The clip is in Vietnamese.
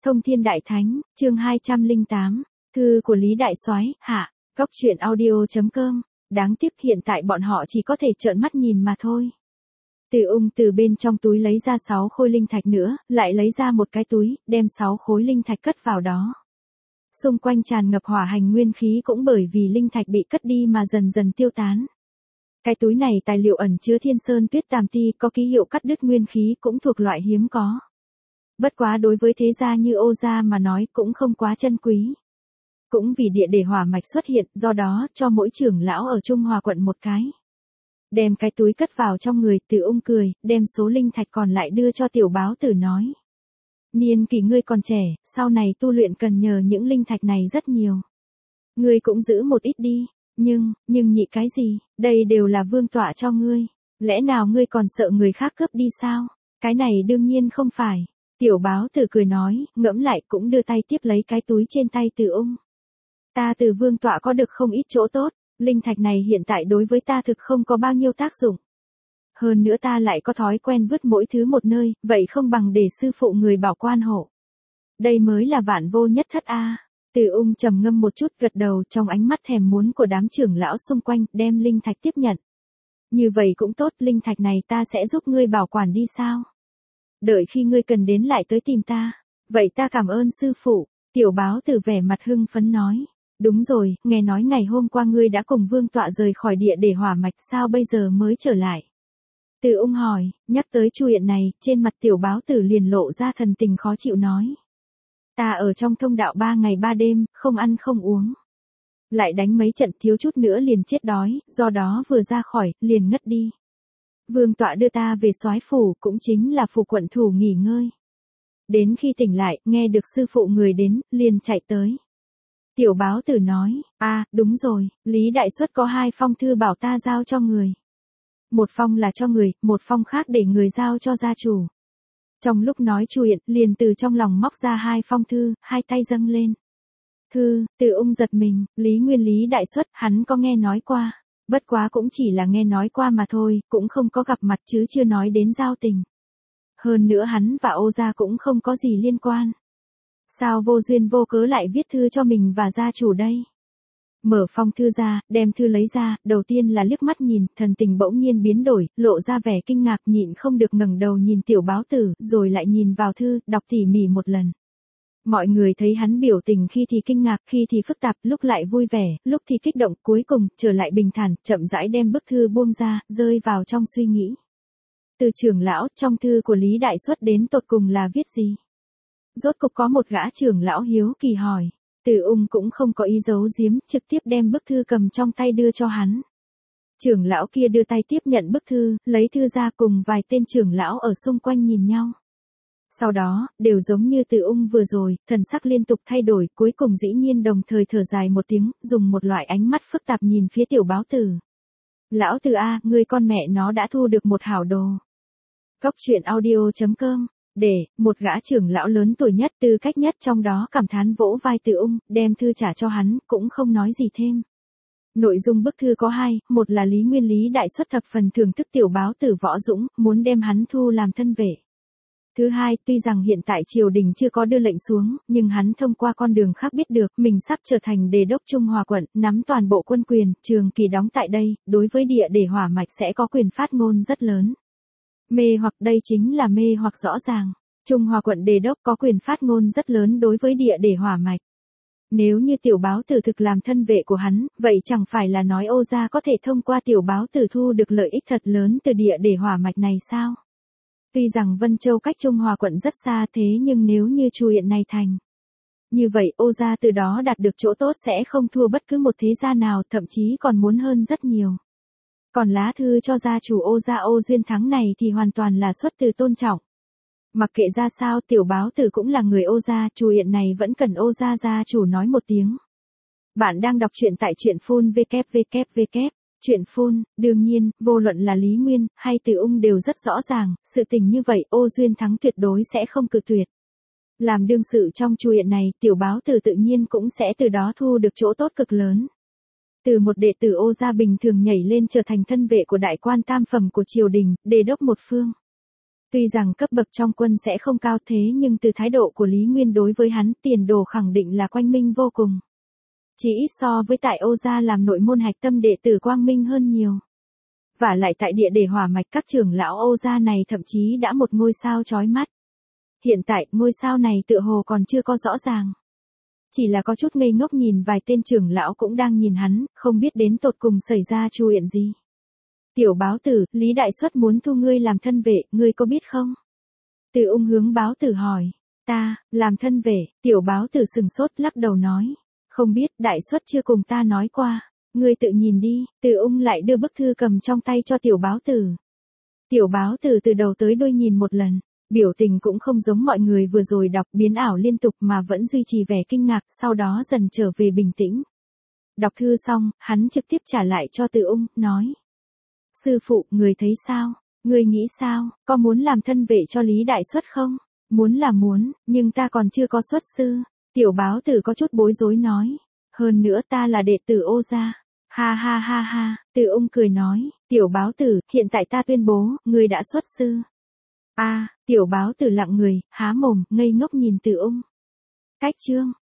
Thông Thiên Đại Thánh, chương 208, thư của Lý Đại Soái, hạ, Cốc truyện audio.com, đáng tiếc hiện tại bọn họ chỉ có thể trợn mắt nhìn mà thôi. Từ Ung từ bên trong túi lấy ra 6 khối linh thạch nữa, lại lấy ra một cái túi, đem 6 khối linh thạch cất vào đó. Xung quanh tràn ngập hỏa hành nguyên khí cũng bởi vì linh thạch bị cất đi mà dần dần tiêu tán. Cái túi này tài liệu ẩn chứa Thiên Sơn Tuyết Tam Ti, có ký hiệu cắt đứt nguyên khí, cũng thuộc loại hiếm có. Bất quá đối với thế gia như Ô gia mà nói cũng không quá chân quý. Cũng vì địa để hỏa mạch xuất hiện, do đó cho mỗi trưởng lão ở Trung Hòa quận một cái. Đem cái túi cất vào trong người, Từ Ung cười, đem số linh thạch còn lại đưa cho Tiểu Báo Tử nói. Niên kỷ ngươi còn trẻ, sau này tu luyện cần nhờ những linh thạch này rất nhiều. Ngươi cũng giữ một ít đi, nhưng nhị cái gì, đây đều là vương tọa cho ngươi. Lẽ nào ngươi còn sợ người khác cướp đi sao? Cái này đương nhiên không phải. Tiểu Báo Tử cười nói, ngẫm lại cũng đưa tay tiếp lấy cái túi trên tay Từ Ung. Ta từ vương tọa có được không ít chỗ tốt, linh thạch này hiện tại đối với ta thực không có bao nhiêu tác dụng. Hơn nữa ta lại có thói quen vứt mỗi thứ một nơi, vậy không bằng để sư phụ người bảo quan hộ. Đây mới là vạn vô nhất thất a. Từ Ung trầm ngâm một chút gật đầu, trong ánh mắt thèm muốn của đám trưởng lão xung quanh, đem linh thạch tiếp nhận. Như vậy cũng tốt, linh thạch này ta sẽ giúp ngươi bảo quản đi sao? Đợi khi ngươi cần đến lại tới tìm ta. Vậy ta cảm ơn sư phụ. Tiểu Báo Tử vẻ mặt hưng phấn nói. Đúng rồi, nghe nói ngày hôm qua ngươi đã cùng vương tọa rời khỏi địa để hỏa mạch, sao bây giờ mới trở lại? Từ Ung hỏi, nhắc tới chuyện này, trên mặt Tiểu Báo Tử liền lộ ra thần tình khó chịu nói. Ta ở trong thông đạo 3 ngày 3 đêm, không ăn không uống. Lại đánh mấy trận thiếu chút nữa liền chết đói, do đó vừa ra khỏi, liền ngất đi. Vương tọa đưa ta về soái phủ, cũng chính là phủ quận thủ nghỉ ngơi. Đến khi tỉnh lại, nghe được sư phụ người đến, liền chạy tới. Tiểu Báo Tử nói, đúng rồi, Lý Đại Xuất có 2 phong thư bảo ta giao cho người. Một phong là cho người, một phong khác để người giao cho gia chủ. Trong lúc nói chuyện, liền từ trong lòng móc ra 2 phong thư, 2 tay dâng lên. Thư, Từ Ung giật mình, Lý Nguyên Lý Đại Xuất, hắn có nghe nói qua. Bất quá cũng chỉ là nghe nói qua mà thôi, cũng không có gặp mặt chứ chưa nói đến giao tình. Hơn nữa hắn và Ô gia cũng không có gì liên quan. Sao vô duyên vô cớ lại viết thư cho mình và gia chủ đây? Mở phong thư ra, đem thư lấy ra, đầu tiên là liếc mắt nhìn, thần tình bỗng nhiên biến đổi, lộ ra vẻ kinh ngạc, nhịn không được ngẩng đầu nhìn Tiểu Báo Tử, rồi lại nhìn vào thư, đọc tỉ mỉ một lần. Mọi người thấy hắn biểu tình khi thì kinh ngạc, khi thì phức tạp, lúc lại vui vẻ, lúc thì kích động, cuối cùng trở lại bình thản, chậm rãi đem bức thư buông ra, rơi vào trong suy nghĩ. Từ trưởng lão, trong thư của Lý Đại Xuất đến tột cùng là viết gì? Rốt cục có một gã trưởng lão hiếu kỳ hỏi. Từ Ung cũng không có ý giấu giếm, trực tiếp đem bức thư cầm trong tay đưa cho hắn. Trưởng lão kia đưa tay tiếp nhận bức thư, lấy thư ra cùng vài tên trưởng lão ở xung quanh nhìn nhau. Sau đó, đều giống như Từ Ung vừa rồi, thần sắc liên tục thay đổi, cuối cùng dĩ nhiên đồng thời thở dài một tiếng, dùng một loại ánh mắt phức tạp nhìn phía Tiểu Báo Tử. Lão Từ a, ngươi con mẹ nó đã thu được một hảo đồ. Cốc truyện audio.com. Để, một gã trưởng lão lớn tuổi nhất, tư cách nhất trong đó cảm thán vỗ vai Từ Ung, đem thư trả cho hắn, cũng không nói gì thêm. Nội dung bức thư có 2, một là Lý Nguyên Lý Đại Xuất thập phần thưởng thức Tiểu Báo Tử võ dũng, muốn đem hắn thu làm thân vệ. Thứ hai, tuy rằng hiện tại triều đình chưa có đưa lệnh xuống, nhưng hắn thông qua con đường khác biết được, mình sắp trở thành đề đốc Trung Hòa quận, nắm toàn bộ quân quyền, trường kỳ đóng tại đây, đối với địa để hỏa mạch sẽ có quyền phát ngôn rất lớn. Mê hoặc, đây chính là mê hoặc rõ ràng. Trung Hòa quận đề đốc có quyền phát ngôn rất lớn đối với địa để hỏa mạch. Nếu như Tiểu Báo Tử thực làm thân vệ của hắn, vậy chẳng phải là nói Ô gia có thể thông qua Tiểu Báo Tử thu được lợi ích thật lớn từ địa để hỏa mạch này sao? Tuy rằng Vân Châu cách Trung Hòa quận rất xa, thế nhưng nếu như chuyện này thành. Như vậy Ô gia từ đó đạt được chỗ tốt sẽ không thua bất cứ một thế gia nào, thậm chí còn muốn hơn rất nhiều. Còn lá thư cho gia chủ Ô gia Ô Duyên Thắng này thì hoàn toàn là xuất từ tôn trọng. Mặc kệ ra sao, Tiểu Báo Tử cũng là người Ô gia, chuyện này vẫn cần Ô gia gia chủ nói một tiếng. Bạn đang đọc truyện tại truyện phun www. Truyện phun, đương nhiên, vô luận là Lý Nguyên, hay Từ Ung đều rất rõ ràng, sự tình như vậy Ô Duyên Thắng tuyệt đối sẽ không cự tuyệt. Làm đương sự trong chuyện này, Tiểu Báo Tử tự nhiên cũng sẽ từ đó thu được chỗ tốt cực lớn. Từ một đệ tử Ô gia bình thường nhảy lên trở thành thân vệ của đại quan tam phẩm của triều đình, đề đốc một phương. Tuy rằng cấp bậc trong quân sẽ không cao thế nhưng từ thái độ của Lý Nguyên đối với hắn tiền đồ khẳng định là quang minh vô cùng. Chỉ ít so với tại Âu gia làm nội môn hạch tâm đệ tử quang minh hơn nhiều. Và lại tại địa để hỏa mạch các trưởng lão Âu gia này thậm chí đã một ngôi sao chói mắt. Hiện tại ngôi sao này tựa hồ còn chưa có rõ ràng. Chỉ là có chút ngây ngốc nhìn vài tên trưởng lão cũng đang nhìn hắn, không biết đến tột cùng xảy ra chuyện gì. Tiểu báo tử, Lý Đại Xuất muốn thu ngươi làm thân vệ, ngươi có biết không? Từ Ung hướng báo tử hỏi. Ta, làm thân vệ, tiểu báo tử sừng sốt lắc đầu nói. Không biết, Đại Xuất chưa cùng ta nói qua. Ngươi tự nhìn đi, Từ Ung lại đưa bức thư cầm trong tay cho tiểu báo tử. Tiểu báo tử từ đầu tới đuôi nhìn một lần, biểu tình cũng không giống mọi người vừa rồi đọc biến ảo liên tục mà vẫn duy trì vẻ kinh ngạc, sau đó dần trở về bình tĩnh. Đọc thư xong, hắn trực tiếp trả lại cho Từ Ung, nói. Sư phụ, người thấy sao? Người nghĩ sao? Có muốn làm thân vệ cho Lý Đại Xuất không? Muốn là muốn, nhưng ta còn chưa có xuất sư. Tiểu báo tử có chút bối rối nói. Hơn nữa ta là đệ tử Ô gia. Ha ha ha ha, Từ Ung cười nói. Tiểu báo tử, hiện tại ta tuyên bố, ngươi đã xuất sư. Tiểu báo tử lặng người, há mồm, ngây ngốc nhìn Từ Ung. Cách chương.